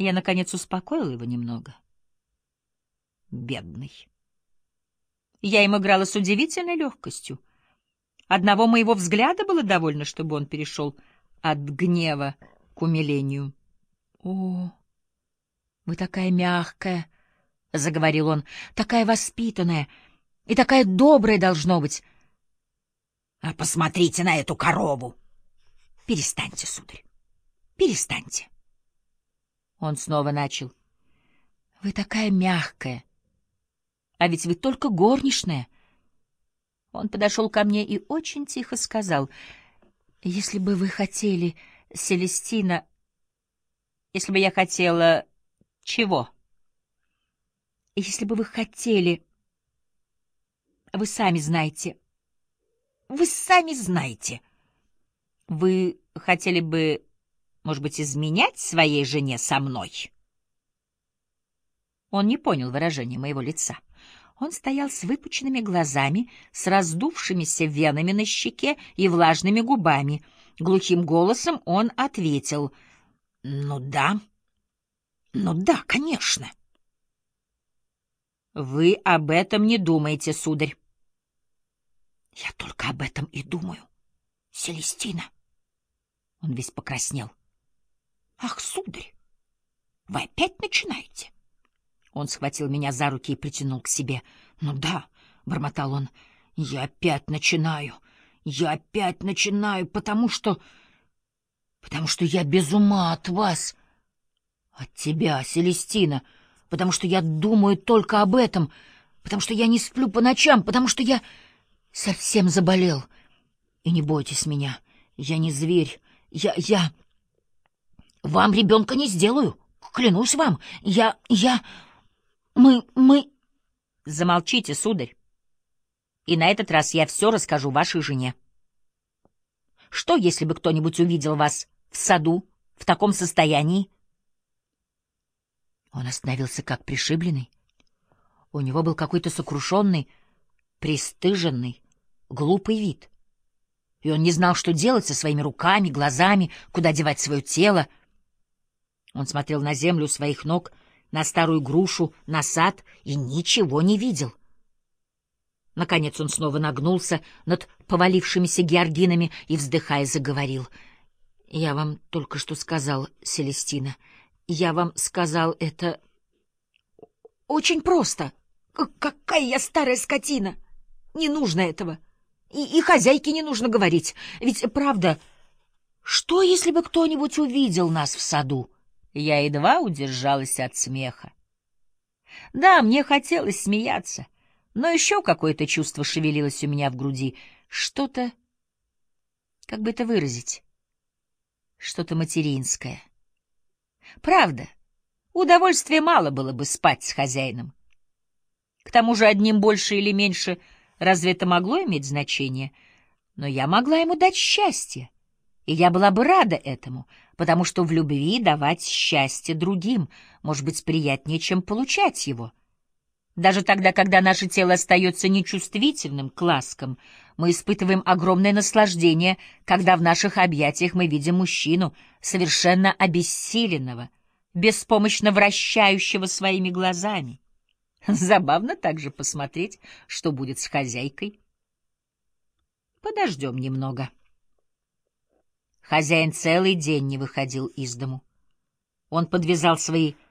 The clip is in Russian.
Я, наконец, успокоила его немного. Бедный. Я им играла с удивительной легкостью. Одного моего взгляда было довольно, чтобы он перешел от гнева к умилению. — О, вы такая мягкая, — заговорил он, — такая воспитанная и такая добрая должно быть. — А посмотрите на эту корову! — Перестаньте, сударь, перестаньте. Он снова начал. — Вы такая мягкая, а ведь вы только горничная. Он подошел ко мне и очень тихо сказал: «Если бы вы хотели, Селестина, если бы я хотела... чего? Если бы вы хотели... Вы сами знаете. Вы сами знаете. Вы хотели бы, может быть, изменять своей жене со мной?» Он не понял выражения моего лица. Он стоял с выпученными глазами, с раздувшимися венами на щеке и влажными губами. Глухим голосом он ответил: «Ну да, конечно». «Вы об этом не думаете, сударь». «Я только об этом и думаю, Селестина». Он весь покраснел. «Ах, сударь, вы опять начинаете?» Он схватил меня за руки и притянул к себе. «Ну да», — бормотал он, — я опять начинаю, потому что я без ума от вас, от тебя, Селестина, потому что я думаю только об этом, потому что я не сплю по ночам, потому что я совсем заболел. И не бойтесь меня, я не зверь, я вам ребенка не сделаю, клянусь вам, Мы... Замолчите, сударь, и на этот раз я все расскажу вашей жене. Что, если бы кто-нибудь увидел вас в саду в таком состоянии? Он остановился как пришибленный. У него был какой-то сокрушенный, пристыженный, глупый вид. И он не знал, что делать со своими руками, глазами, куда девать свое тело. Он смотрел на землю у своих ног, на старую грушу, на сад, и ничего не видел. Наконец он снова нагнулся над повалившимися георгинами и, вздыхая, заговорил. — Я вам только что сказал, Селестина. Я вам сказал это очень просто. Какая я старая скотина! Не нужно этого. И хозяйке не нужно говорить. Ведь, правда, что, если бы кто-нибудь увидел нас в саду? Я едва удержалась от смеха. Да, мне хотелось смеяться, но еще какое-то чувство шевелилось у меня в груди. Что-то, как бы это выразить, что-то материнское. Правда, удовольствия мало было бы спать с хозяином. К тому же одним больше или меньше, разве это могло иметь значение? Но я могла ему дать счастье, и я была бы рада этому, потому что в любви давать счастье другим может быть приятнее, чем получать его. Даже тогда, когда наше тело остается нечувствительным к ласкам, мы испытываем огромное наслаждение, когда в наших объятиях мы видим мужчину, совершенно обессиленного, беспомощно вращающего своими глазами. Забавно также посмотреть, что будет с хозяйкой. Подождем немного. Хозяин целый день не выходил из дому. Он подвязал свои